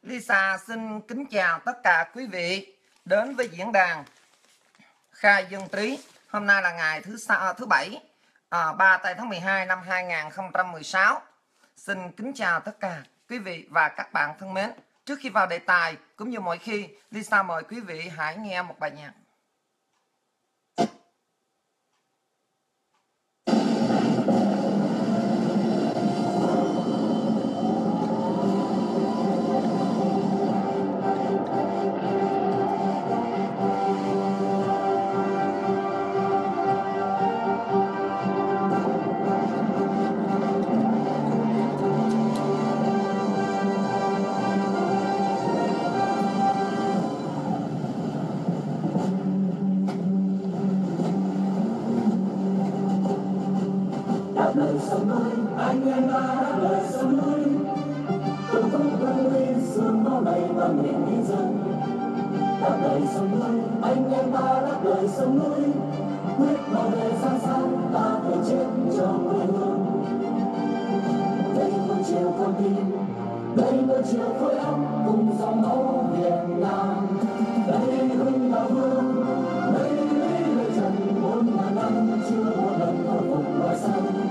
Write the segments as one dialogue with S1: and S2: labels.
S1: Lisa xin kính chào tất cả quý vị đến với diễn đàn Khai Dân Trí. Hôm nay là ngày thứ Bảy, 3 tây tháng 12 năm 2016. Xin kính chào tất cả quý vị và các bạn thân mến. Trước khi vào đề tài, cũng như mọi khi, Lisa mời quý vị hãy nghe một bài nhạc.
S2: Lời sông núi, anh em ta đáp lời sông núi, từng phút lâm nguy sương máu đầy và miền nhân dân. Đáp lời sông núi, anh em ta đáp lời sông núi, quyết bảo vệ san san ta phải chết cho quê hương. Đây một chiều con tim, đây một chiều khối óc cùng dòng máu Việt Nam. Đây hưng là vương, đây lý lời trần 4.000 năm chưa một lần khôi phục loài xanh.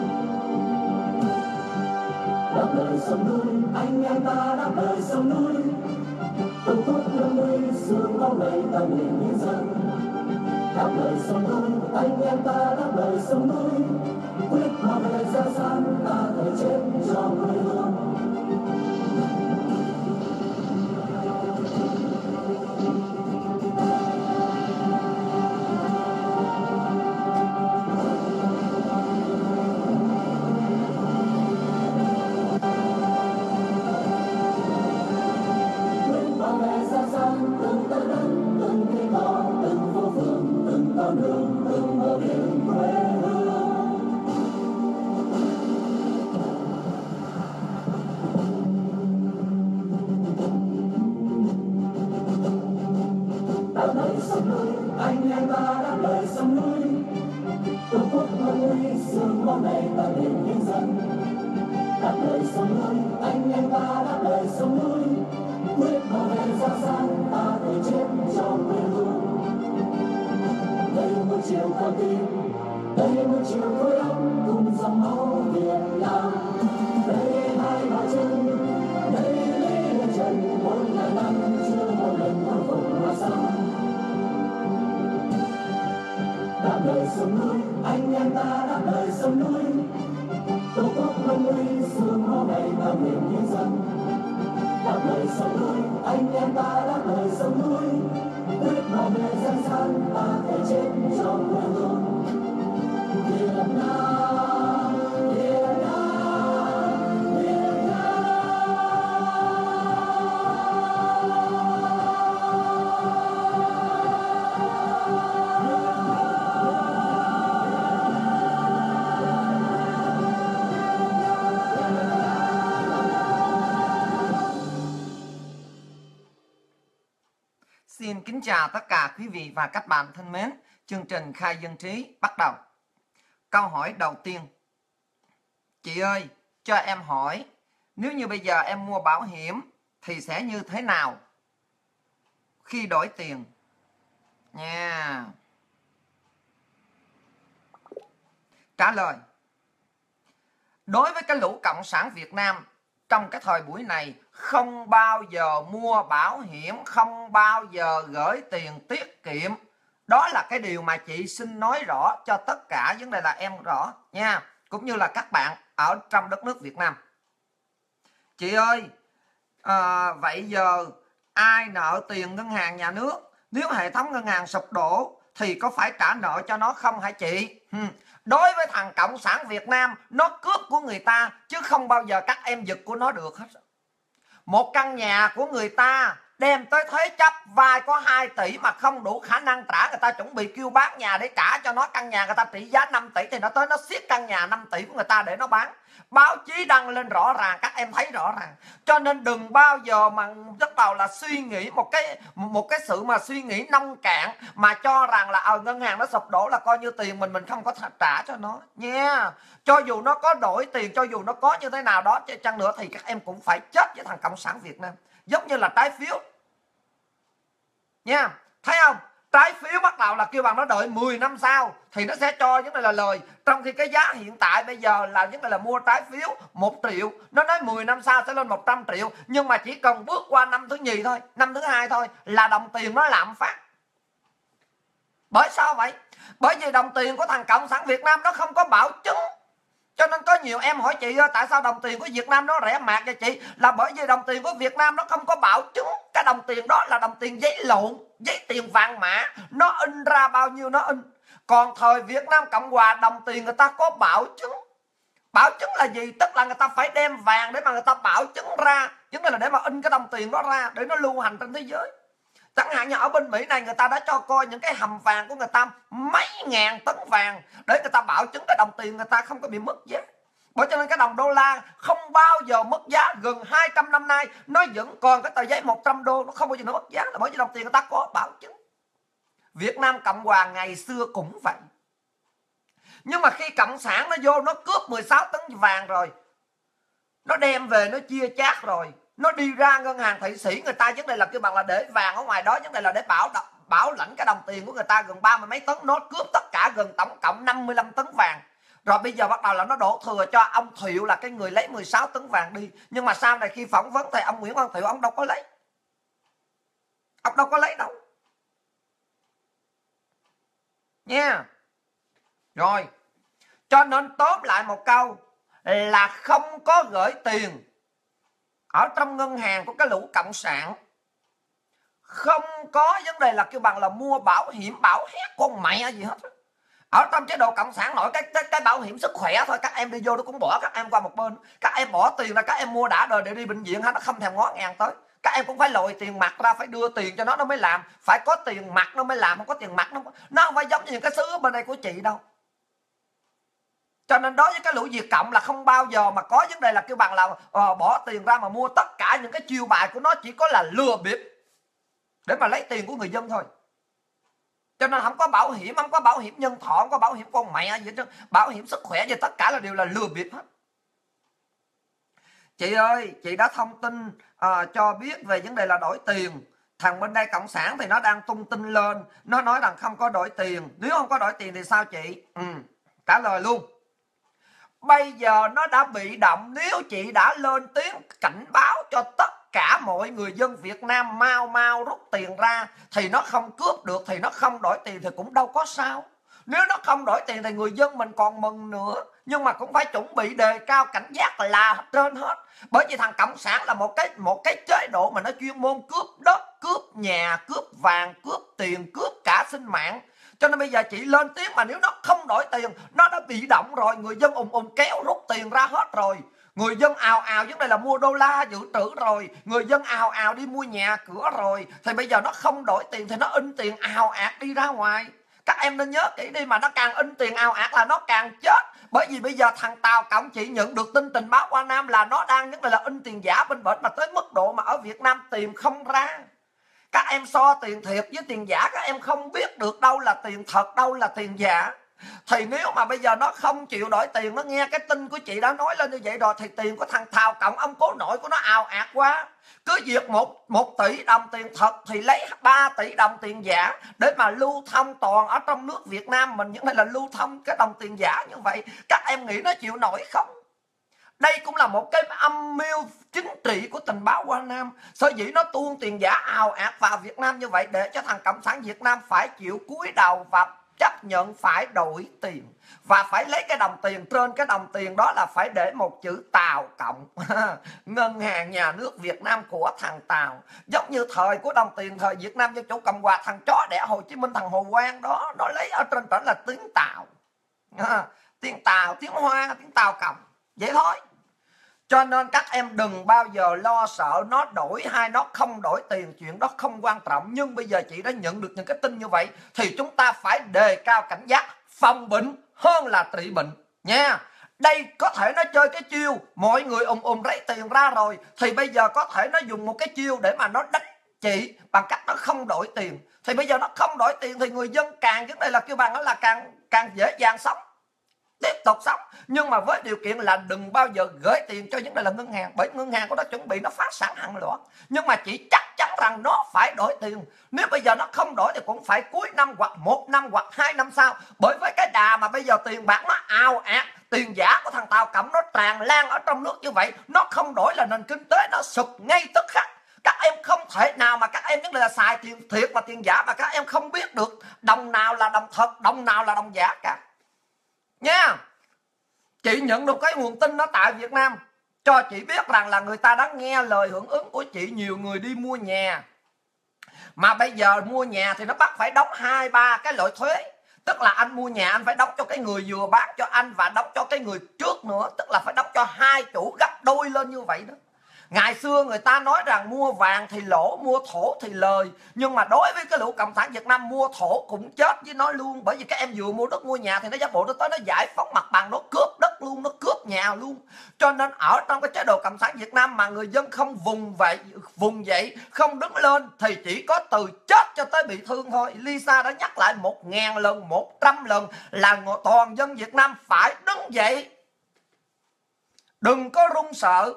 S2: Đáp lời sông núi, anh em ta đáp lời sông núi, từng phút lâm nguy sương máu đầy ta miền nhân dân. Đáp lời sông núi, anh em ta đáp lời sông núi, quyết bảo vệ gia san ta phải chết cho quê hương. Đáp lời sông núi, anh em ta đáp lời sông núi, từng phút lâm nguy sương máu đầy ta miền nhân dân. Đáp lời sông núi, anh em ta đáp lời sông núi, quyết bảo vệ gia san ta phải chết cho quê hương. Đây một chiều con tim, đây một chiều khối óc cùng dòng máu Việt Nam. Đây hai bàn chân, đây lý lời trần 4.000 năm chưa một lần khôi phục loài xanh. Đáp lời sông núi, anh em ta đáp lời sông núi, tổ quốc lâm nguy sương máu đầy ta miền nhân dân. Đáp lời sông núi, anh em ta đáp lời sông núi, quyết bảo vệ dân gian ta phải chết cho quê hương. Việt Nam, Việt Nam, Việt Nam.
S1: Xin kính chào tất cả quý vị và các bạn thân mến. Chương trình Khai Dân Trí bắt đầu. Câu hỏi đầu tiên. Chị ơi, cho em hỏi, nếu như bây giờ em mua bảo hiểm thì sẽ như thế nào khi đổi tiền? Nha. Trả lời. Đối với cái lũ cộng sản Việt Nam trong cái thời buổi này, không bao giờ mua bảo hiểm, không bao giờ gửi tiền tiết kiệm. Đó là cái điều mà chị xin nói rõ cho tất cả vấn đề là em rõ nha, cũng như là các bạn ở trong đất nước Việt Nam. Chị ơi, vậy giờ ai nợ tiền ngân hàng nhà nước, nếu hệ thống ngân hàng sụp đổ thì có phải trả nợ cho nó không hả chị? Đối với thằng cộng sản Việt Nam, nó cướp của người ta chứ không bao giờ các em giật của nó được hết. Một căn nhà của người ta đem tới thế chấp, vay có 2 tỷ mà không đủ khả năng trả, người ta chuẩn bị kêu bán nhà để trả cho nó. Căn nhà người ta trị giá 5 tỷ thì nó tới nó siết căn nhà 5 tỷ của người ta để nó bán. báo chí đăng lên rõ ràng, các em thấy rõ ràng. Cho nên đừng bao giờ mà bắt đầu là suy nghĩ một cái sự mà suy nghĩ nông cạn mà cho rằng là ngân hàng nó sụp đổ là coi như tiền mình không có trả cho nó nha. Cho dù nó có đổi tiền, cho dù nó có như thế nào đó chăng nữa thì các em cũng phải chết với thằng Cộng sản Việt Nam, giống như là trái phiếu nha. Thấy không? Trái phiếu bắt đầu là kêu bằng nó đợi 10 năm sau thì nó sẽ cho những này là lời. Trong khi cái giá hiện tại bây giờ là những này là mua trái phiếu 1 triệu, nó nói 10 năm sau sẽ lên 100 triệu. Nhưng mà chỉ cần bước qua năm thứ nhì thôi, năm thứ hai thôi là đồng tiền nó lạm phát. Bởi sao vậy? Bởi vì đồng tiền của thằng Cộng sản Việt Nam nó không có bảo chứng. Cho nên có nhiều em hỏi chị tại sao đồng tiền của Việt Nam nó rẻ mạt vậy chị? Là bởi vì đồng tiền của Việt Nam nó không có bảo chứng. Cái đồng tiền đó là đồng tiền giấy lộn, giấy tiền vàng mã, nó in ra bao nhiêu nó in. Còn thời Việt Nam Cộng Hòa đồng tiền người ta có bảo chứng. Bảo chứng là gì? Tức là người ta phải đem vàng để mà người ta bảo chứng ra, chứng là để mà in cái đồng tiền đó ra để nó lưu hành trên thế giới. Chẳng hạn như ở bên Mỹ này người ta đã cho coi những cái hầm vàng của người ta mấy ngàn tấn vàng để người ta bảo chứng cái đồng tiền người ta không có bị mất giá. Bởi cho nên cái đồng đô la không bao giờ mất giá, gần 200 năm nay nó vẫn còn cái tờ giấy 100 đô, nó không bao giờ nó mất giá, là bởi vì đồng tiền người ta có bảo chứng. Việt Nam Cộng Hòa ngày xưa cũng vậy. Nhưng mà khi Cộng sản nó vô nó cướp 16 tấn vàng rồi, nó đem về nó chia chác rồi, nó đi ra ngân hàng Thụy Sĩ, người ta vấn đề là kêu bằng là để vàng ở ngoài đó, vấn đề là để bảo lãnh cái đồng tiền của người ta gần 30 mấy tấn, nó cướp tất cả gần tổng cộng 55 tấn vàng. Rồi bây giờ bắt đầu là nó đổ thừa cho ông Thiệu là cái người lấy 16 tấn vàng đi. Nhưng mà sau này khi phỏng vấn thì ông Nguyễn Quang Thiệu ông đâu có lấy. Ông đâu có lấy đâu. Nha. Rồi. Cho nên tóm lại một câu là không có gửi tiền ở trong ngân hàng của cái lũ cộng sản. Không có vấn đề là kêu bằng là mua bảo hiểm bảo hét con mẹ gì hết. Ở trong chế độ cộng sản nổi cái bảo hiểm sức khỏe thôi, các em đi vô nó cũng bỏ các em qua một bên. Các em bỏ tiền ra các em mua đã đời để đi bệnh viện, nó không thèm ngó ngàng tới. Các em cũng phải lội tiền mặt ra, phải đưa tiền cho nó mới làm. Phải có tiền mặt nó mới làm, không có tiền mặt nó không phải giống như cái xứ ở bên đây của chị đâu. Cho nên đối với cái lũ Việt Cộng là không bao giờ mà có vấn đề là kêu bằng là bỏ tiền ra mà mua tất cả những cái chiêu bài của nó, chỉ có là lừa bịp để mà lấy tiền của người dân thôi. Cho nên không có bảo hiểm, không có bảo hiểm nhân thọ, không có bảo hiểm con mẹ gì hết, bảo hiểm sức khỏe gì, tất cả là đều là lừa bịp hết. Chị ơi, chị đã thông tin cho biết về vấn đề là đổi tiền. Thằng bên đây cộng sản thì nó đang tung tin lên, nó nói rằng không có đổi tiền. Nếu không có đổi tiền thì sao chị? Trả lời luôn. Bây giờ nó đã bị động. Nếu chị đã lên tiếng cảnh báo cho tất cả mọi người dân Việt Nam mau rút tiền ra thì nó không cướp được, thì nó không đổi tiền thì cũng đâu có sao. Nếu nó không đổi tiền thì người dân mình còn mừng nữa. Nhưng mà cũng phải chuẩn bị đề cao cảnh giác là trên hết. Bởi vì thằng cộng sản là một cái chế độ mà nó chuyên môn cướp đất, cướp nhà, cướp vàng, cướp tiền, cướp cả sinh mạng. Cho nên bây giờ chị lên tiếng mà nếu nó không đổi tiền, nó đã bị động rồi, người dân ùn kéo rút tiền ra hết rồi. Người dân ào vấn đề là mua đô la dự trữ rồi, người dân ào đi mua nhà cửa rồi, thì bây giờ nó không đổi tiền thì nó in tiền ào ạt đi ra ngoài. Các em nên nhớ kỹ đi, mà nó càng in tiền ào ạt là nó càng chết. Bởi vì bây giờ thằng Tàu Cộng chị nhận được tin tình báo qua Nam là nó đang nhất là in tiền giả bên bển, mà tới mức độ mà ở Việt Nam tìm không ra. Các em so tiền thiệt với tiền giả, các em không biết được đâu là tiền thật, đâu là tiền giả. Thì nếu mà bây giờ nó không chịu đổi tiền, nó nghe cái tin của chị đã nói lên như vậy rồi, thì tiền của thằng Tàu Cộng, ông cố nội của nó ào ạt quá. Cứ việc 1 tỷ đồng tiền thật thì lấy 3 tỷ đồng tiền giả để mà lưu thông toàn ở trong nước Việt Nam mình. Những này là lưu thông cái đồng tiền giả như vậy. Các em nghĩ nó chịu nổi không? Đây cũng là một cái âm mưu chính trị của tình báo Hoa Nam. Sở dĩ nó tuôn tiền giả ào ạt vào Việt Nam như vậy để cho thằng Cộng sản Việt Nam phải chịu cúi đầu và chấp nhận phải đổi tiền. Và phải lấy cái đồng tiền, trên cái đồng tiền đó là phải để một chữ Tàu Cộng. Ngân hàng nhà nước Việt Nam của thằng Tàu. Giống như thời của đồng tiền thời Việt Nam Dân Chủ Cộng Hòa, thằng chó đẻ Hồ Chí Minh, thằng Hồ Quang đó, nó lấy ở trên đó là tiếng Tàu. Tiếng Tàu, tiếng Hoa, tiếng Tàu Cộng. Vậy thôi. Cho nên các em đừng bao giờ lo sợ nó đổi hay nó không đổi tiền, chuyện đó không quan trọng. Nhưng bây giờ chị đã nhận được những cái tin như vậy thì chúng ta phải đề cao cảnh giác, phòng bệnh hơn là trị bệnh nha. Đây có thể nó chơi cái chiêu mọi người lấy tiền ra rồi, thì bây giờ có thể nó dùng một cái chiêu để mà nó đánh chị bằng cách nó không đổi tiền. Thì bây giờ nó không đổi tiền thì người dân càng, vấn đề là kêu bằng đó là càng dễ dàng sống, tiếp tục sống. Nhưng mà với điều kiện là đừng bao giờ gửi tiền cho vấn đề là ngân hàng, bởi ngân hàng của nó chuẩn bị nó phá sản hàng loạt. Nhưng mà chỉ chắc chắn rằng nó phải đổi tiền. Nếu bây giờ nó không đổi thì cũng phải cuối năm hoặc 1 năm hoặc 2 năm sau. Bởi với cái đà mà bây giờ tiền bạc nó ào ạt, tiền giả của thằng Tàu Cộng nó tràn lan ở trong nước như vậy, nó không đổi là nền kinh tế nó sụp ngay tức khắc. Các em không thể nào mà các em nhất là xài tiền thiệt và tiền giả mà các em không biết được đồng nào là đồng thật, đồng nào là đồng giả cả nha. Chị nhận được cái nguồn tin đó tại Việt Nam cho chị biết rằng là người ta đã nghe lời hưởng ứng của chị. Nhiều người đi mua nhà, mà bây giờ mua nhà thì nó bắt phải đóng 2-3 cái loại thuế. Tức là anh mua nhà anh phải đóng cho cái người vừa bán cho anh và đóng cho cái người trước nữa. Tức là phải đóng cho hai chủ gấp đôi lên như vậy đó. Ngày xưa người ta nói rằng mua vàng thì lỗ, mua thổ thì lời. Nhưng mà đối với cái lũ Cộng sản Việt Nam, mua thổ cũng chết với nó luôn. Bởi vì các em vừa mua đất mua nhà thì nó giả bộ nó tới nó giải phóng mặt bằng, nó cướp đất luôn, nó cướp nhà luôn. Cho nên ở trong cái chế độ Cộng sản Việt Nam mà người dân không vùng dậy, không đứng lên thì chỉ có từ chết cho tới bị thương thôi. Lisa đã nhắc lại 1000 lần, 100 lần là toàn dân Việt Nam phải đứng dậy. Đừng có run sợ.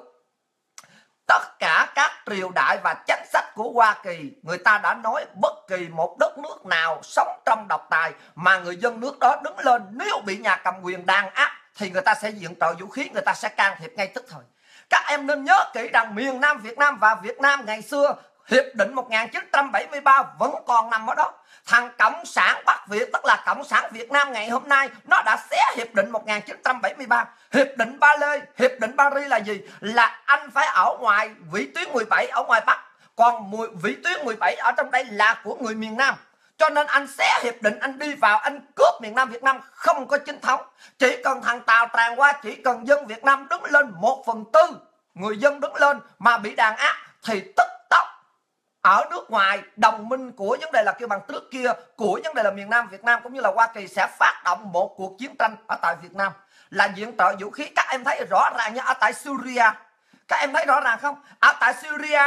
S1: Tất cả các triều đại và chính sách của Hoa Kỳ, người ta đã nói bất kỳ một đất nước nào sống trong độc tài mà người dân nước đó đứng lên, nếu bị nhà cầm quyền đàn áp thì người ta sẽ viện trợ vũ khí, người ta sẽ can thiệp ngay tức thời. Các em nên nhớ kỹ rằng miền Nam Việt Nam và Việt Nam ngày xưa, Hiệp định 1973 vẫn còn nằm ở đó. Thằng Cộng sản Bắc Việt, tức là Cộng sản Việt Nam ngày hôm nay, nó đã xé Hiệp định 1973. Hiệp định Ba Lê, Hiệp định Paris là gì? Là anh phải ở ngoài vĩ tuyến 17 ở ngoài Bắc, còn vĩ tuyến 17 ở trong đây là của người miền Nam. Cho nên anh xé hiệp định, anh đi vào, anh cướp miền Nam Việt Nam không có chính thống. Chỉ cần thằng Tàu tràn qua, chỉ cần dân Việt Nam đứng lên 1/4 người dân đứng lên mà bị đàn áp thì tức tốc ở nước ngoài đồng minh của vấn đề là kêu bằng trước kia của vấn đề là miền Nam Việt Nam cũng như là Hoa Kỳ sẽ phát động một cuộc chiến tranh ở tại Việt Nam là viện trợ vũ khí. Các em thấy rõ ràng như ở tại Syria, các em thấy rõ ràng không? Ở tại Syria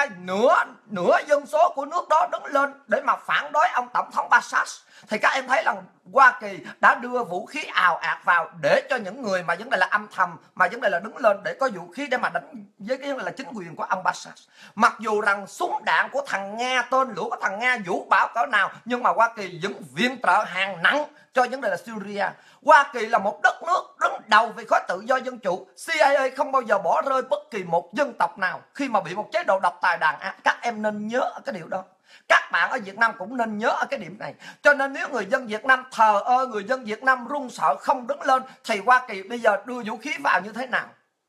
S1: nửa dân số của nước đó đứng lên để mà phản đối ông tổng thống Bashar, thì các em thấy là Hoa Kỳ đã đưa vũ khí ào ạt vào để cho những người mà vấn đề là âm thầm, mà vấn đề là đứng lên để có vũ khí để mà đánh với cái vấn đề là chính quyền của ông Bashar. Mặc dù rằng súng đạn của thằng Nga, tên lửa của thằng Nga vũ bão cỡ nào, nhưng mà Hoa Kỳ vẫn viện trợ hàng nặng cho vấn đề là Syria. Hoa Kỳ là một đất nước đứng đầu về khối tự do dân chủ. CIA không bao giờ bỏ rơi bất kỳ một dân tộc nào khi mà bị một chế độ độc tài đàn áp. Các em nên nhớ cái điều đó. Các bạn ở Việt Nam cũng nên nhớ ở cái điểm này. Cho nên nếu người dân Việt Nam thờ ơ, người dân Việt Nam run sợ không đứng lên, thì Hoa Kỳ bây giờ đưa vũ khí vào như thế nào?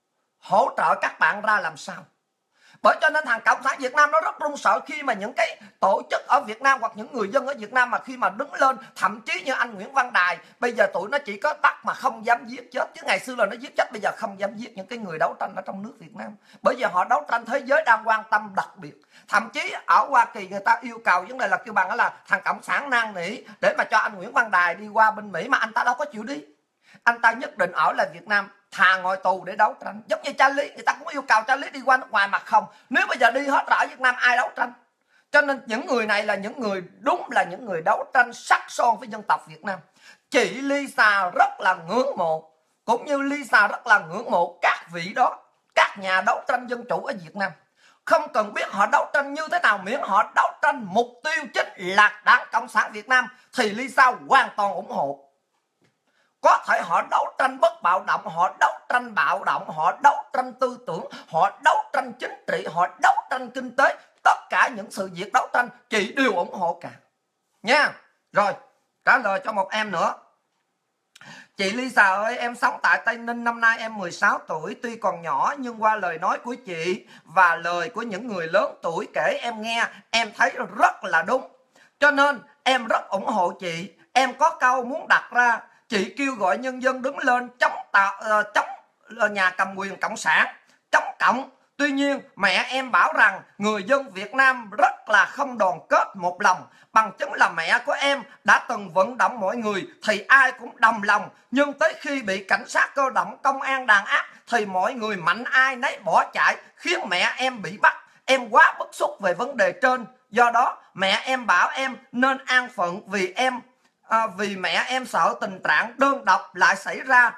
S1: Hỗ trợ các bạn ra làm sao? Bởi cho nên thằng Cộng sản Việt Nam nó rất run sợ khi mà những cái tổ chức ở Việt Nam hoặc những người dân ở Việt Nam mà khi mà đứng lên, thậm chí như anh Nguyễn Văn Đài, bây giờ tụi nó chỉ có bắt mà không dám giết chết, chứ ngày xưa là nó giết chết, bây giờ không dám giết những cái người đấu tranh ở trong nước Việt Nam. Bởi vì họ đấu tranh, thế giới đang quan tâm đặc biệt. Thậm chí ở Hoa Kỳ người ta yêu cầu vấn đề là kêu bằng là thằng Cộng sản năn nỉ để mà cho anh Nguyễn Văn Đài đi qua bên Mỹ, mà anh ta đâu có chịu đi. Anh ta nhất định ở lại Việt Nam, thà ngồi tù để đấu tranh. Giống như Charlie, người ta cũng yêu cầu Charlie đi qua nước ngoài mà không. Nếu bây giờ đi hết rồi ở Việt Nam ai đấu tranh? Cho nên những người này là những người đúng là những người đấu tranh sắc son với dân tộc Việt Nam. Chị Lisa rất là ngưỡng mộ, cũng như Lisa rất là ngưỡng mộ các vị đó, các nhà đấu tranh dân chủ ở Việt Nam. Không cần biết họ đấu tranh như thế nào, miễn họ đấu tranh mục tiêu chính là Đảng Cộng sản Việt Nam thì Lisa hoàn toàn ủng hộ. Có thể họ đấu tranh bất bạo động, họ đấu tranh bạo động, họ đấu tranh tư tưởng, họ đấu tranh chính trị, họ đấu tranh kinh tế. Tất cả những sự việc đấu tranh chị đều ủng hộ cả nha. Rồi trả lời cho một em nữa. Chị Lisa ơi, em sống tại Tây Ninh, năm nay em 16 tuổi, tuy còn nhỏ nhưng qua lời nói của chị và lời của những người lớn tuổi kể em nghe, em thấy rất là đúng. Cho nên em rất ủng hộ chị. Em có câu muốn đặt ra, chị kêu gọi nhân dân đứng lên chống nhà cầm quyền cộng sản, chống cộng, Tuy nhiên mẹ em bảo rằng người dân Việt Nam rất là không đoàn kết một lòng. Bằng chứng là mẹ của em đã từng vận động mọi người thì ai cũng đồng lòng. Nhưng tới khi bị cảnh sát cơ động, công an đàn áp thì mọi người mạnh ai nấy bỏ chạy, khiến mẹ em bị bắt. Em quá bức xúc về vấn đề trên. Do đó mẹ em bảo em nên an phận vì mẹ em sợ tình trạng đơn độc lại xảy ra.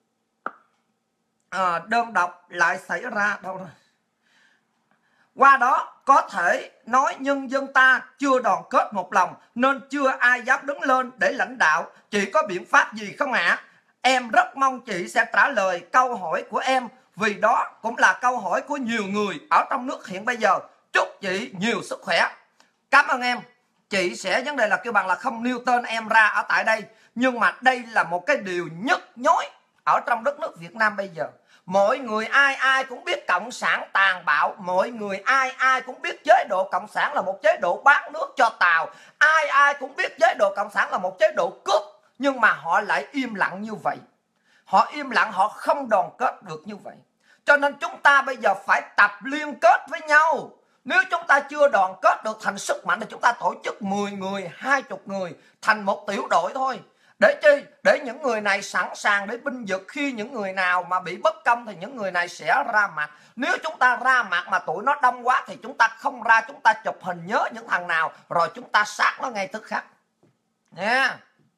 S1: Đâu rồi? Qua đó có thể nói nhân dân ta chưa đoàn kết một lòng nên chưa ai dám đứng lên để lãnh đạo. Chị có biện pháp gì không ạ? Em rất mong chị sẽ trả lời câu hỏi của em, vì đó cũng là câu hỏi của nhiều người ở trong nước hiện bây giờ. Chúc chị nhiều sức khỏe. Cảm ơn em. Chị sẽ vấn đề là kêu bằng là không nêu tên em ra ở tại đây, nhưng mà đây là một cái điều nhức nhối ở trong đất nước Việt Nam bây giờ. Mọi người ai cũng biết cộng sản tàn bạo, mọi người ai cũng biết chế độ cộng sản là một chế độ bán nước cho Tàu, ai cũng biết chế độ cộng sản là một chế độ cướp, nhưng mà họ lại im lặng như vậy. Họ im lặng, họ không đoàn kết được như vậy. Cho nên chúng ta bây giờ phải tập liên kết với nhau. Nếu chúng ta chưa đoàn kết được thành sức mạnh thì chúng ta tổ chức 10 người, 20 người thành một tiểu đội thôi. Để chi? Để những người này sẵn sàng để binh vực, khi những người nào mà bị bất công thì những người này sẽ ra mặt. Nếu chúng ta ra mặt mà tụi nó đông quá thì chúng ta không ra, chúng ta chụp hình nhớ những thằng nào rồi chúng ta sát nó ngay tức khắc. Nha.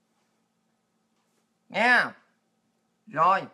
S1: Nha. Rồi.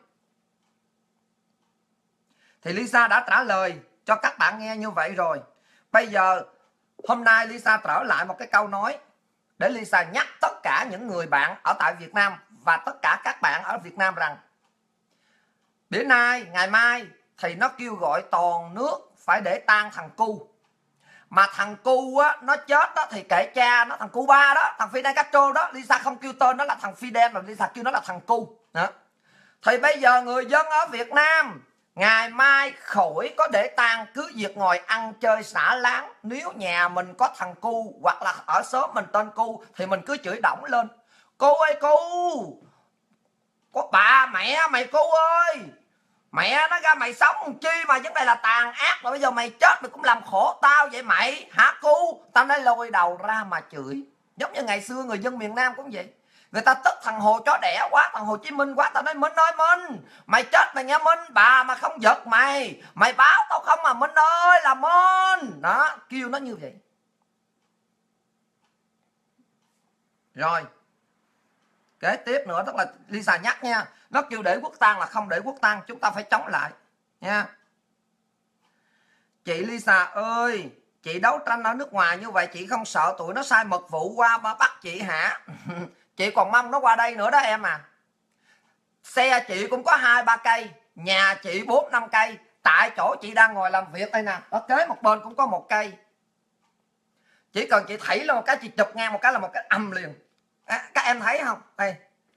S1: Thì Lisa đã trả lời cho các bạn nghe như vậy rồi. Bây giờ hôm nay Lisa trở lại một cái câu nói để Lisa nhắc tất cả những người bạn ở tại Việt Nam và tất cả các bạn ở Việt Nam rằng bữa nay, ngày mai thì nó kêu gọi toàn nước phải để tang thằng Cu. Mà thằng Cu á, nó chết đó thì kệ cha nó, thằng Cuba đó, thằng Fidel Castro đó, Lisa không kêu tên nó là thằng Fidel mà Lisa kêu nó là thằng Cu đó. Thì bây giờ người dân ở Việt Nam ngày mai khỏi có để tang, cứ việc ngồi ăn chơi xả láng. Nếu nhà mình có thằng Cu hoặc là ở xóm mình tên Cu thì mình cứ chửi đổng lên: Cu ơi Cu, có bà mẹ mày Cu ơi, mẹ nó ra mày sống chi mà vấn đề là tàn ác, rồi bây giờ mày chết mày cũng làm khổ tao vậy mày hả Cu? Tao nói lôi đầu ra mà chửi. Giống như ngày xưa người dân miền Nam cũng vậy. Người ta tức thằng Hồ chó đẻ quá, thằng Hồ Chí Minh quá, tao nói Minh ơi Minh, mày chết mày nghe Minh, bà mà không giật mày báo tao không mà Minh ơi là Minh. Đó, kêu nó như vậy. Rồi kế tiếp nữa, tức là Lisa nhắc nha, nó kêu để quốc tang là không để quốc tang, chúng ta phải chống lại nha. Chị Lisa ơi, chị đấu tranh ở nước ngoài như vậy chị không sợ tụi nó sai mật vụ qua mà bắt chị hả? Chị còn mong nó qua đây nữa đó em à. Xe chị cũng có 2-3 cây, nhà chị 4-5 cây, tại chỗ chị đang ngồi làm việc đây nè, ở kế một bên cũng có 1 cây. Chỉ cần chị thảy lên một cái, chị chụp ngang một cái là một cái âm liền. Các em thấy không? Đây.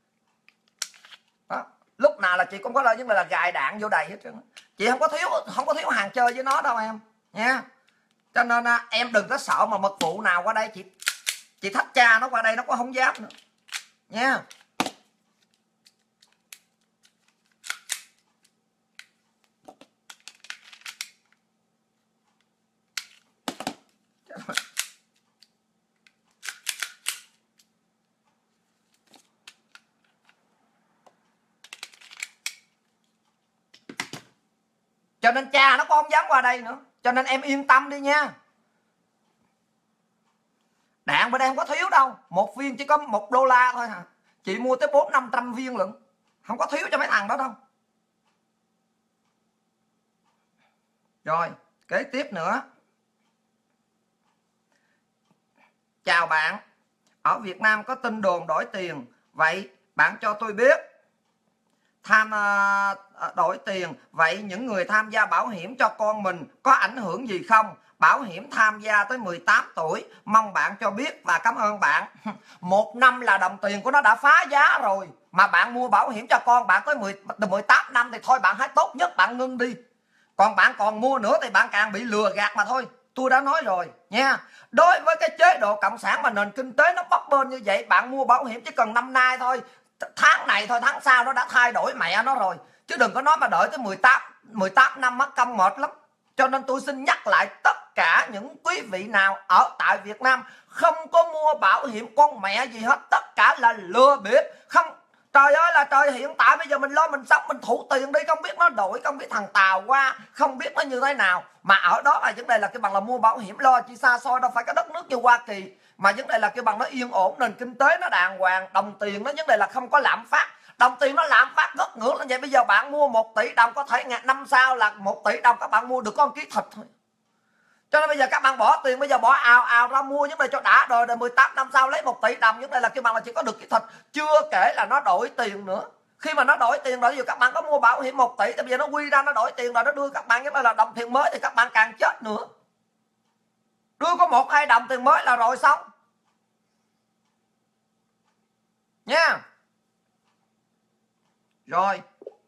S1: Đó. Lúc nào là chị cũng có lời vấn đề là gài đạn vô đầy hết trơn. Chị không có thiếu hàng chơi với nó đâu em nha. Cho nên em đừng có sợ mà mật vụ nào qua đây, chị thách cha nó qua đây nó có không dám nữa nha. Cho nên cha nó cũng không dám qua đây nữa. Cho nên em yên tâm đi nha. Đạn bên đây không có thiếu đâu. Một viên chỉ có $1 thôi hả. Chị mua tới 400-500 viên lận. Không có thiếu cho mấy thằng đó đâu. Rồi kế tiếp nữa. Chào bạn, ở Việt Nam có tin đồn đổi tiền, vậy bạn cho tôi biết đổi tiền, vậy những người tham gia bảo hiểm cho con mình có ảnh hưởng gì không? Bảo hiểm tham gia tới 18 tuổi, mong bạn cho biết và cảm ơn bạn. 1 năm là đồng tiền của nó đã phá giá rồi, mà bạn mua bảo hiểm cho con bạn tới 18 năm thì thôi bạn hãy tốt nhất bạn ngưng đi. Còn bạn còn mua nữa thì bạn càng bị lừa gạt mà thôi. Tôi đã nói rồi nha. Đối với cái chế độ cộng sản mà nền kinh tế nó bấp bênh như vậy, bạn mua bảo hiểm chỉ cần năm nay thôi, tháng này thôi, tháng sau nó đã thay đổi mẹ nó rồi. Chứ đừng có nói mà đợi tới 18 năm mất công mệt lắm Cho nên tôi xin nhắc lại tất cả những quý vị nào ở tại Việt Nam không có mua bảo hiểm con mẹ gì hết, tất cả là lừa bịp. Không, trời ơi là trời, hiện tại bây giờ mình lo mình sống, mình thủ tiền đi, không biết nó đổi, không biết thằng Tàu qua, không biết nó như thế nào. Mà ở đó là vấn đề là cái bằng là mua bảo hiểm lo chi xa xôi, đâu phải cái đất nước như Hoa Kỳ. Mà vấn đề là cái bằng nó yên ổn, nền kinh tế nó đàng hoàng, đồng tiền nó vấn đề là không có lạm phát. Đồng tiền nó lạm phát ngất ngưỡng lên vậy. Bây giờ bạn mua 1 tỷ đồng, có thể năm sau là 1 tỷ đồng các bạn mua được có 1 ký thịt thôi. Cho nên bây giờ các bạn bỏ tiền, bây giờ bỏ ào ra mua vấn đề cho đã rồi, 18 năm sau lấy 1 tỷ đồng, vấn đề là cái bằng là chỉ có được cái thịt. Chưa kể là nó đổi tiền nữa. Khi mà nó đổi tiền rồi, giờ các bạn có mua bảo hiểm 1 tỷ, thì bây giờ nó quy ra nó đổi tiền rồi, nó đưa các bạn vấn là đồng tiền mới thì các bạn càng chết nữa. Đưa có 1-2 đồng tiền mới là rồi xong nha. Rồi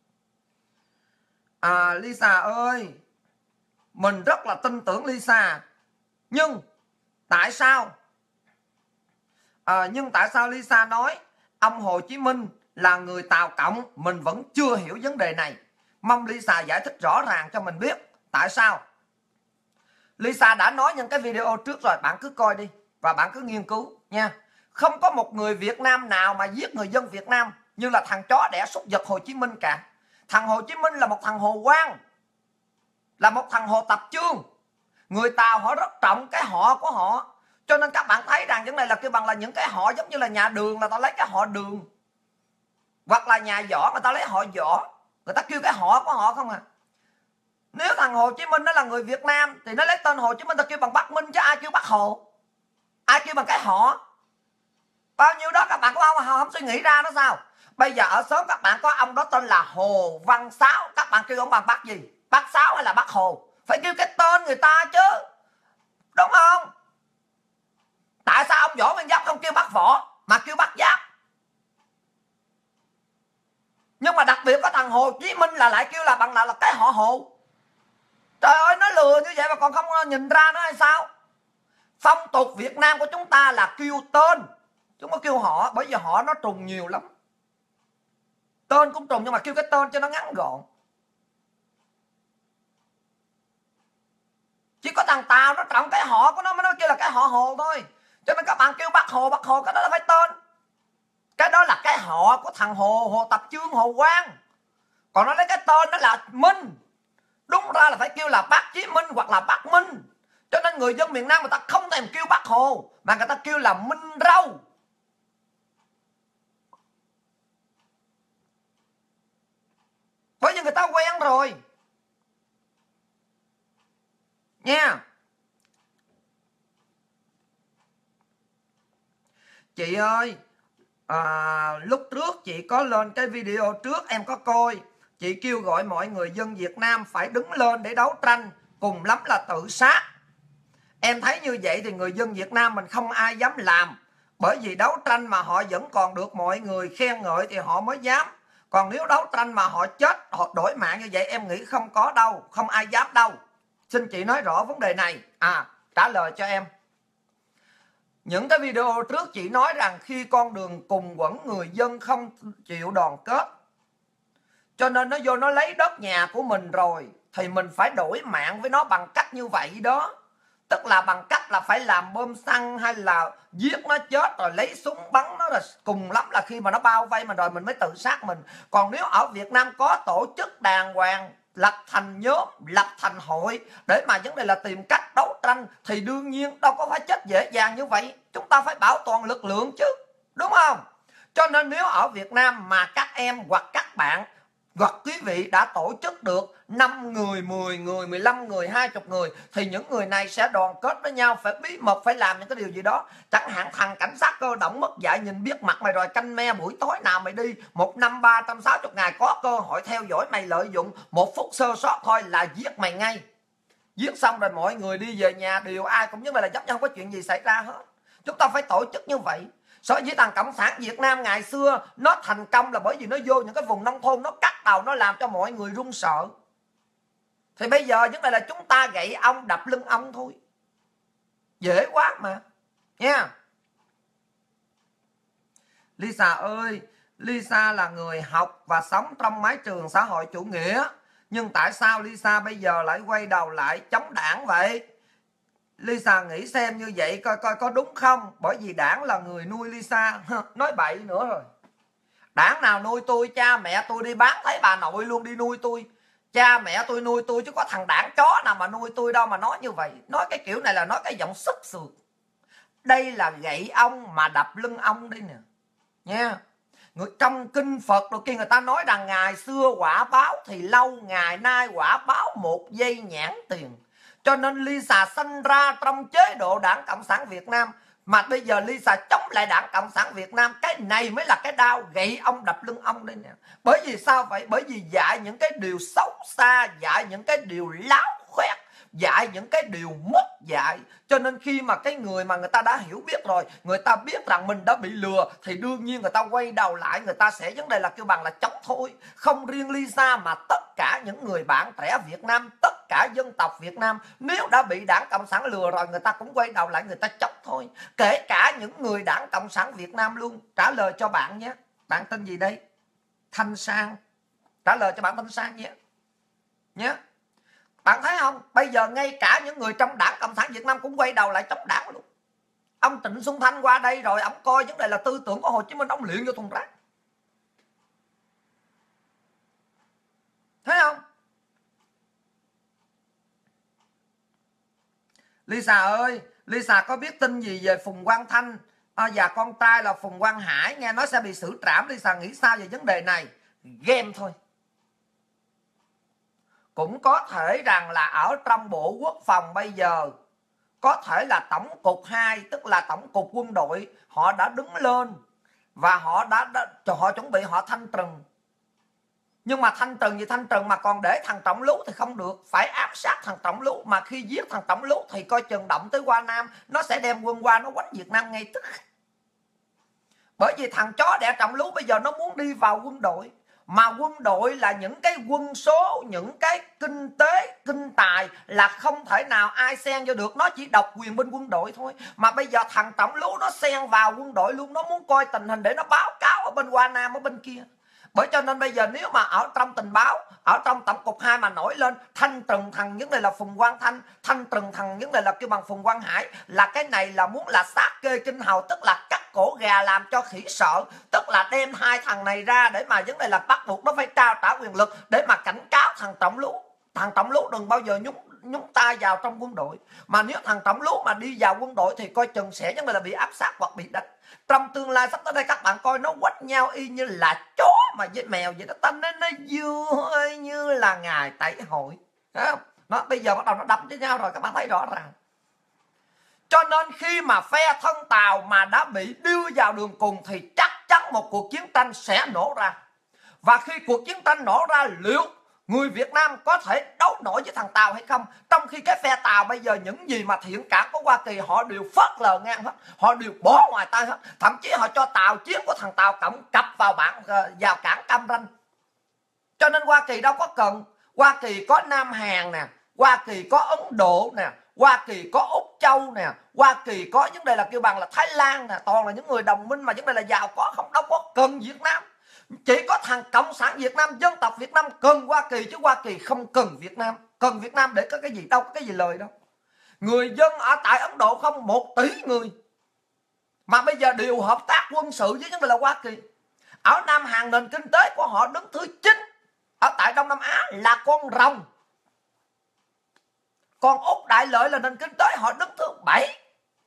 S1: Lisa ơi, mình rất là tin tưởng Lisa, nhưng tại sao Lisa nói ông Hồ Chí Minh là người Tàu Cộng? Mình vẫn chưa hiểu vấn đề này. Mong Lisa giải thích rõ ràng cho mình biết tại sao. Lisa đã nói những cái video trước rồi, bạn cứ coi đi và bạn cứ nghiên cứu nha. Không có một người Việt Nam nào mà giết người dân Việt Nam như là thằng chó đẻ súc vật Hồ Chí Minh cả. Thằng Hồ Chí Minh là một thằng hồ quan, là một thằng hồ tập chương. Người Tàu họ rất trọng cái họ của họ. Cho nên các bạn thấy rằng những này là kêu bằng là những cái họ giống như là nhà Đường là ta lấy cái họ Đường, hoặc là nhà Võ người ta lấy họ Võ, người ta kêu cái họ của họ không à. Nếu thằng Hồ Chí Minh nó là người Việt Nam thì nó lấy tên Hồ Chí Minh, ta kêu bằng Bắc Minh chứ ai kêu Bắc Hồ, ai kêu bằng cái họ. Bao nhiêu đó các bạn có không suy nghĩ ra nó sao? Bây giờ ở xóm các bạn có ông đó tên là Hồ Văn Sáu, các bạn kêu ông bằng Bắc gì? Bắc Sáu hay là Bắc Hồ? Phải kêu cái tên người ta chứ, đúng không? Tại sao ông Võ Nguyên Giáp không kêu Bắc Võ mà kêu Bắc Giáp? Nhưng mà đặc biệt có thằng Hồ Chí Minh là lại kêu là bằng là cái họ Hồ. Trời ơi, nó lừa như vậy mà còn không nhìn ra nó hay sao? Phong tục Việt Nam của chúng ta là kêu tên, chúng có kêu họ, bởi vì họ nó trùng nhiều lắm. Tên cũng trùng nhưng mà kêu cái tên cho nó ngắn gọn. Chỉ có thằng Tàu nó trọng cái họ của nó mới nó kêu là cái họ Hồ thôi. Cho nên các bạn kêu Bắc Hồ, cái đó là phải tên. Cái đó là cái họ của thằng Hồ Tập Chương, Hồ Quang. Còn nó lấy cái tên đó là Minh. Đúng ra là phải kêu là Bác Chí Minh hoặc là Bắc Minh. Cho nên người dân miền Nam người ta không thèm kêu Bắc Hồ, mà người ta kêu là Minh Râu. Bởi vì người ta quen rồi nha. Chị ơi, lúc trước chị có lên cái video trước em có coi. Chị kêu gọi mọi người dân Việt Nam phải đứng lên để đấu tranh, cùng lắm là tự sát. Em thấy như vậy thì người dân Việt Nam mình không ai dám làm. Bởi vì đấu tranh mà họ vẫn còn được mọi người khen ngợi thì họ mới dám. Còn nếu đấu tranh mà họ chết, họ đổi mạng như vậy em nghĩ không có đâu, không ai dám đâu. Xin chị nói rõ vấn đề này. Trả lời cho em. Những cái video trước chị nói rằng khi con đường cùng quẫn người dân không chịu đoàn kết, cho nên nó vô nó lấy đất nhà của mình rồi thì mình phải đổi mạng với nó bằng cách như vậy đó. Tức là bằng cách là phải làm bom xăng hay là giết nó chết rồi lấy súng bắn nó, là cùng lắm là khi mà nó bao vây mình rồi mình mới tự sát mình. Còn nếu ở Việt Nam có tổ chức đàng hoàng, lập thành nhóm, lập thành hội để mà vấn đề là tìm cách đấu tranh thì đương nhiên đâu có phải chết dễ dàng như vậy. Chúng ta phải bảo toàn lực lượng chứ, đúng không? Cho nên nếu ở Việt Nam mà các em hoặc các bạn hoặc quý vị đã tổ chức được 5 người, 10 người, 15 người, 20 người thì những người này sẽ đoàn kết với nhau, phải bí mật, phải làm những cái điều gì đó. Chẳng hạn thằng cảnh sát cơ động mất dạy nhìn biết mặt mày rồi, canh me buổi tối nào mày đi 1 năm 360 ngày có cơ hội theo dõi mày, lợi dụng 1 phút sơ sót thôi là giết mày ngay. Giết xong rồi mọi người đi về nhà, đều ai cũng như vậy là giống như không có chuyện gì xảy ra hết. Chúng ta phải tổ chức như vậy. Sở dĩ thằng Cộng sản Việt Nam ngày xưa nó thành công là bởi vì nó vô những cái vùng nông thôn, nó cắt đầu, nó làm cho mọi người run sợ. Thì bây giờ vấn đề là chúng ta gậy ông đập lưng ông thôi. Dễ quá mà nha. Lisa ơi, Lisa là người học và sống trong mái trường xã hội chủ nghĩa, Nhưng tại sao Lisa bây giờ lại quay đầu lại chống đảng vậy? Lisa nghĩ xem như vậy coi có đúng không? Bởi vì đảng là người nuôi Lisa. Nói bậy nữa rồi. Đảng nào nuôi tôi? Cha mẹ tôi đi bán thấy bà nội luôn đi nuôi tôi. Cha mẹ tôi nuôi tôi chứ có thằng đảng chó nào mà nuôi tôi đâu mà nói như vậy. Nói cái kiểu này là nói cái giọng sức sượt. Đây là gậy ông mà đập lưng ông đây nè. Nha. Trong kinh Phật rồi kia người ta nói rằng ngày xưa quả báo thì lâu, ngày nay quả báo một giây nhãn tiền. Cho nên Lisa sinh ra trong chế độ Đảng Cộng sản Việt Nam, mà bây giờ Lisa chống lại Đảng Cộng sản Việt Nam. Cái này mới là cái đao gậy ông đập lưng ông đây nè. Bởi vì sao vậy? Bởi vì dạy những cái điều xấu xa, dạy những cái điều láo khoét, dạy những cái điều mất dạy. Cho nên khi mà cái người mà người ta đã hiểu biết rồi, người ta biết rằng mình đã bị lừa, thì đương nhiên người ta quay đầu lại, người ta sẽ vấn đề là kêu bằng là chống thôi. Không riêng Lisa mà tất cả những người bạn trẻ Việt Nam, tất cả dân tộc Việt Nam, nếu đã bị Đảng Cộng sản lừa rồi, người ta cũng quay đầu lại, người ta chống thôi. Kể cả những người Đảng Cộng sản Việt Nam luôn. Trả lời cho bạn nhé. Bạn tên gì đây? Thanh Sang. Trả lời cho bạn Thanh Sang nhé. Nhé. Bạn thấy không? Bây giờ ngay cả những người trong Đảng Cộng sản Việt Nam cũng quay đầu lại chống đảng luôn. Ông Trịnh Xuân Thanh qua đây rồi, ông coi vấn đề là tư tưởng của Hồ Chí Minh, ông luyện vô thùng rác. Thấy không? Lisa ơi, Lisa có biết tin gì về Phùng Quang Thanh và con trai là Phùng Quang Hải nghe nói sẽ bị xử trảm? Lisa nghĩ sao về vấn đề này? Game thôi. Cũng có thể rằng là ở trong Bộ Quốc phòng bây giờ, có thể là Tổng cục 2, tức là Tổng cục quân đội, họ đã đứng lên và họ chuẩn bị họ thanh trừng. Nhưng mà thanh trừng gì thanh trừng mà còn để thằng Trọng Lú thì không được. Phải ám sát thằng Trọng Lú. Mà khi giết thằng Trọng Lú thì coi chừng động tới Hoa Nam, nó sẽ đem quân qua nó quánh Việt Nam ngay tức. Bởi vì thằng chó đẻ Trọng Lú bây giờ nó muốn đi vào quân đội. Mà quân đội là những cái quân số, những cái kinh tế, kinh tài là không thể nào ai xen vô được. Nó chỉ độc quyền bên quân đội thôi. Mà bây giờ thằng Trọng Lú nó xen vào quân đội luôn. Nó muốn coi tình hình để nó báo cáo ở bên Hoa Nam ở bên kia. Bởi cho nên bây giờ nếu mà ở trong tình báo, ở trong Tổng cục 2 mà nổi lên thanh trừng thằng vấn đề là Phùng Quang Thanh, thanh trừng thằng vấn đề là kêu bằng Phùng Quang Hải, là cái này là muốn là sát kê kinh hầu, tức là cắt cổ gà làm cho khỉ sợ, tức là đem hai thằng này ra để mà vấn đề là bắt buộc nó phải trao trả quyền lực để mà cảnh cáo thằng Trọng Lú. Thằng Trọng Lú đừng bao giờ nhúng tay vào trong quân đội. Mà nếu thằng Trọng Lú mà đi vào quân đội thì coi chừng sẽ vấn đề là bị áp sát hoặc bị đánh. Trong tương lai sắp tới đây các bạn coi nó quánh nhau y như là chó mà với mèo vậy đó. Ta nên nó vui như là ngày tẩy hội. Thấy không? Nó bây giờ bắt đầu nó đập với nhau rồi, các bạn thấy rõ ràng. Cho nên khi mà phe thân Tàu mà đã bị đưa vào đường cùng thì chắc chắn một cuộc chiến tranh sẽ nổ ra. Và khi cuộc chiến tranh nổ ra, liệu người Việt Nam có thể đấu nổi với thằng Tàu hay không? Trong khi cái phe Tàu bây giờ những gì mà thiện cảm của Hoa Kỳ họ đều phớt lờ ngang hết, họ đều bỏ ngoài tay hết. Thậm chí họ cho tàu chiến của thằng Tàu Cộng cập vào cảng Cam Ranh. Cho nên Hoa Kỳ đâu có cần. Hoa Kỳ có Nam Hàn nè, Hoa Kỳ có Ấn Độ nè, Hoa Kỳ có Úc Châu nè, Hoa Kỳ có vấn đề là kêu bằng là Thái Lan nè, toàn là những người đồng minh mà vấn đề là giàu có, không đâu có cần Việt Nam. Chỉ có thằng Cộng sản Việt Nam, dân tộc Việt Nam cần Hoa Kỳ, chứ Hoa Kỳ không cần Việt Nam. Cần Việt Nam để có cái gì đâu, có cái gì lời đâu. Người dân ở tại Ấn Độ không 1 tỷ người mà bây giờ đều hợp tác quân sự với vấn đề là Hoa Kỳ. Ở Nam Hàn nền kinh tế của họ đứng thứ 9. Ở tại Đông Nam Á là con rồng. Còn Úc Đại Lợi là nền kinh tế họ đứng thứ 7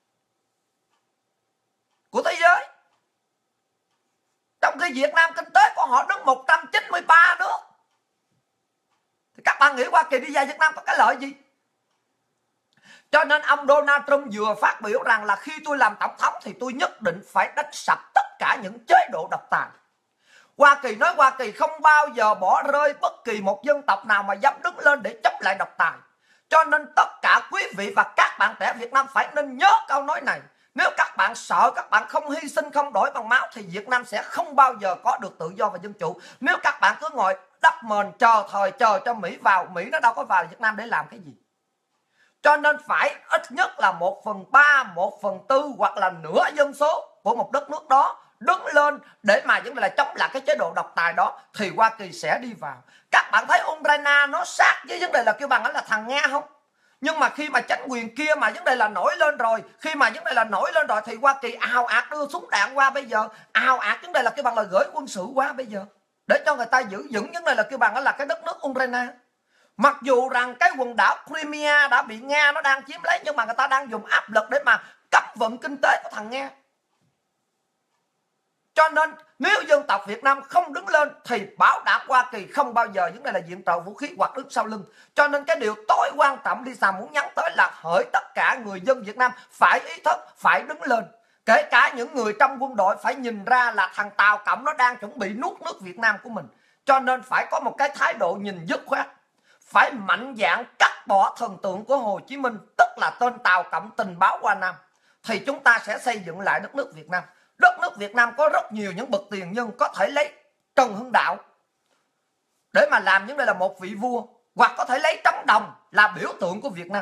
S1: của thế giới. Trong khi Việt Nam kinh tế của họ đứng 193 nước. Thì các bạn nghĩ Hoa Kỳ đi vào Việt Nam có cái lợi gì? Cho nên ông Donald Trump vừa phát biểu rằng là khi tôi làm tổng thống thì tôi nhất định phải đánh sập tất cả những chế độ độc tài. Hoa Kỳ nói Hoa Kỳ không bao giờ bỏ rơi bất kỳ một dân tộc nào mà dám đứng lên để chống lại độc tài. Cho nên tất cả quý vị và các bạn trẻ Việt Nam phải nên nhớ câu nói này. Nếu các bạn sợ, các bạn không hy sinh, không đổi bằng máu thì Việt Nam sẽ không bao giờ có được tự do và dân chủ. Nếu các bạn cứ ngồi đắp mền chờ cho Mỹ vào, Mỹ nó đâu có vào Việt Nam để làm cái gì. Cho nên phải ít nhất là 1/3, 1/4 hoặc là nửa dân số của một đất nước đó đứng lên để mà vấn đề là chống lại cái chế độ độc tài đó, thì Hoa Kỳ sẽ đi vào. Các bạn thấy Ukraine nó sát với vấn đề là kêu bằng là thằng Nga không? Nhưng mà khi mà chính quyền kia mà vấn đề là nổi lên rồi, khi mà vấn đề là nổi lên rồi thì Hoa Kỳ ào ạt đưa súng đạn qua bây giờ, ào ạt vấn đề là kêu bằng là gửi quân sự qua bây giờ, để cho người ta giữ vững vấn đề là kêu bằng là cái đất nước Ukraine. Mặc dù rằng cái quần đảo Crimea đã bị Nga nó đang chiếm lấy, nhưng mà người ta đang dùng áp lực để mà cấm vận kinh tế của thằng Nga. Cho nên nếu dân tộc Việt Nam không đứng lên thì bảo đảm Hoa Kỳ không bao giờ vấn đề là viện trợ vũ khí hoặc đứng sau lưng. Cho nên cái điều tối quan trọng Lisa muốn nhắn tới là hỡi tất cả người dân Việt Nam phải ý thức, phải đứng lên. Kể cả những người trong quân đội phải nhìn ra là thằng Tàu Cộng nó đang chuẩn bị nuốt nước Việt Nam của mình. Cho nên phải có một cái thái độ nhìn dứt khoát, phải mạnh dạn cắt bỏ thần tượng của Hồ Chí Minh, tức là tên Tàu Cộng tình báo Hoa Nam, thì chúng ta sẽ xây dựng lại đất nước Việt Nam. Đất nước Việt Nam có rất nhiều những bậc tiền nhân có thể lấy Trần Hưng Đạo để mà làm những đây là một vị vua, hoặc có thể lấy Trống Đồng là biểu tượng của Việt Nam,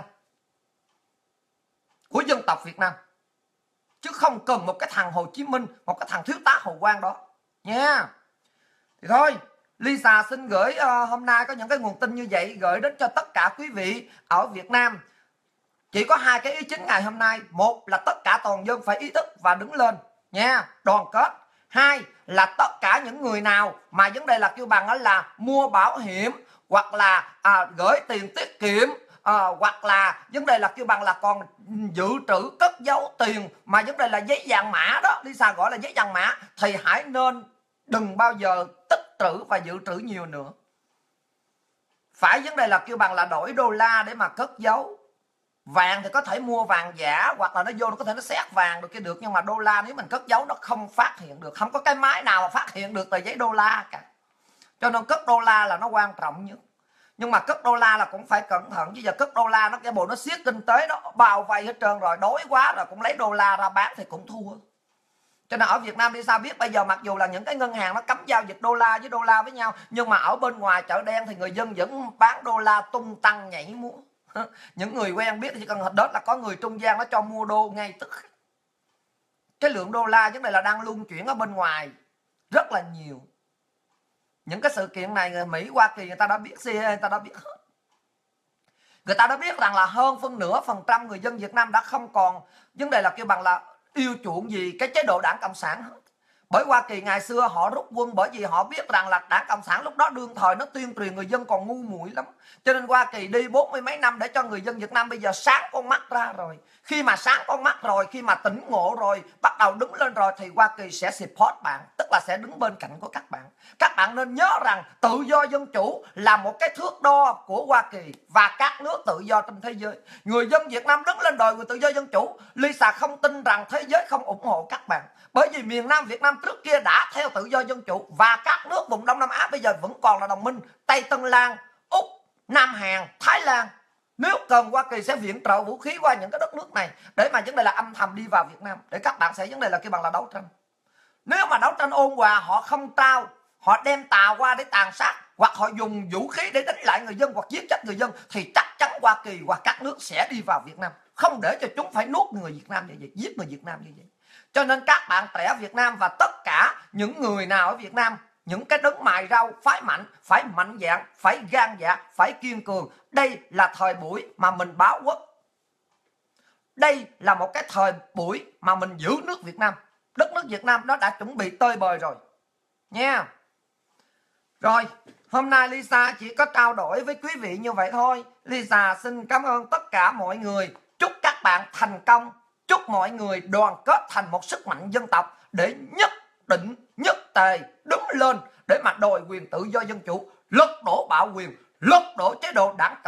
S1: của dân tộc Việt Nam, chứ không cần một cái thằng Hồ Chí Minh, một cái thằng thiếu tá Hồ Quang đó nha. Thì thôi, Lisa xin gửi hôm nay có những cái nguồn tin như vậy gửi đến cho tất cả quý vị ở Việt Nam. Chỉ có hai cái ý chính ngày hôm nay. Một là tất cả toàn dân phải ý thức và đứng lên nha, đoàn kết. Hai là tất cả những người nào mà vấn đề là kêu bằng là mua bảo hiểm, hoặc là gửi tiền tiết kiệm, hoặc là vấn đề là kêu bằng là còn dự trữ cất giấu tiền mà vấn đề là giấy vàng mã đó, Lisa gọi là giấy vàng mã, thì hãy nên đừng bao giờ tích trữ và dự trữ nhiều nữa. Phải vấn đề là kêu bằng là đổi đô la để mà cất giấu. Vàng thì có thể mua vàng giả, hoặc là nó vô nó có thể nó xét vàng được kia được, nhưng mà đô la nếu mình cất giấu nó không phát hiện được, không có cái máy nào mà phát hiện được tờ giấy đô la cả. Cho nên cất đô la là nó quan trọng nhất. Nhưng mà cất đô la là cũng phải cẩn thận, chứ giờ cất đô la nó cái bộ nó siết kinh tế, nó bao vây hết trơn rồi, đói quá rồi cũng lấy đô la ra bán thì cũng thua. Cho nên ở Việt Nam đi sao biết bây giờ, mặc dù là những cái ngân hàng nó cấm giao dịch đô la với nhau, nhưng mà ở bên ngoài chợ đen thì người dân vẫn bán đô la tung tăng nhảy múa. Những người quen biết thì chỉ cần đến là có người trung gian nó cho mua đô ngay tức. Cái lượng đô la vấn đề là đang luân chuyển ở bên ngoài rất là nhiều. Những cái sự kiện này người Mỹ, Hoa Kỳ người ta đã biết, CIA người ta đã biết hết. Người ta đã biết rằng là hơn phân nửa % người dân Việt Nam đã không còn vấn đề là kêu bằng là yêu chuộng gì cái chế độ Đảng Cộng sản hết. Bởi Hoa Kỳ ngày xưa họ rút quân bởi vì họ biết rằng là Đảng Cộng sản lúc đó đương thời nó tuyên truyền người dân còn ngu muội lắm. Cho nên Hoa Kỳ đi 40 mấy năm để cho người dân Việt Nam bây giờ sáng con mắt ra rồi. Khi mà sáng con mắt rồi, khi mà tỉnh ngộ rồi, bắt đầu đứng lên rồi thì Hoa Kỳ sẽ support bạn, tức là sẽ đứng bên cạnh của các bạn. Các bạn nên nhớ rằng tự do dân chủ là một cái thước đo của Hoa Kỳ và các nước tự do trên thế giới. Người dân Việt Nam đứng lên đòi tự do dân chủ, Lisa không tin rằng thế giới không ủng hộ các bạn. Bởi vì miền Nam Việt Nam trước kia đã theo tự do dân chủ, và các nước vùng Đông Nam Á bây giờ vẫn còn là đồng minh. Tây Tân Lan, Úc, Nam Hàn, Thái Lan, nếu cần Hoa Kỳ sẽ viện trợ vũ khí qua những cái đất nước này để mà vấn đề là âm thầm đi vào Việt Nam, để các bạn sẽ vấn đề là kêu bằng là đấu tranh. Nếu mà đấu tranh ôn hòa họ không trao, họ đem tàu qua để tàn sát, hoặc họ dùng vũ khí để đánh lại người dân hoặc giết chết người dân, thì chắc chắn Hoa Kỳ hoặc các nước sẽ đi vào Việt Nam, không để cho chúng phải nuốt người Việt Nam như vậy, giết người Việt Nam như vậy. Cho nên các bạn trẻ Việt Nam và tất cả những người nào ở Việt Nam, những cái đấng mài rau phải mạnh dạn, phải gan dạ, phải kiên cường. Đây là thời buổi mà mình báo quốc. Đây là một cái thời buổi mà mình giữ nước Việt Nam. Đất nước Việt Nam nó đã chuẩn bị tơi bời rồi nha. Rồi, hôm nay Lisa chỉ có trao đổi với quý vị như vậy thôi. Lisa xin cảm ơn tất cả mọi người. Chúc các bạn thành công. Chúc mọi người đoàn kết thành một sức mạnh dân tộc để nhất định, nhất tề đứng lên để mà đòi quyền tự do dân chủ, lật đổ bạo quyền, lật đổ chế độ Đảng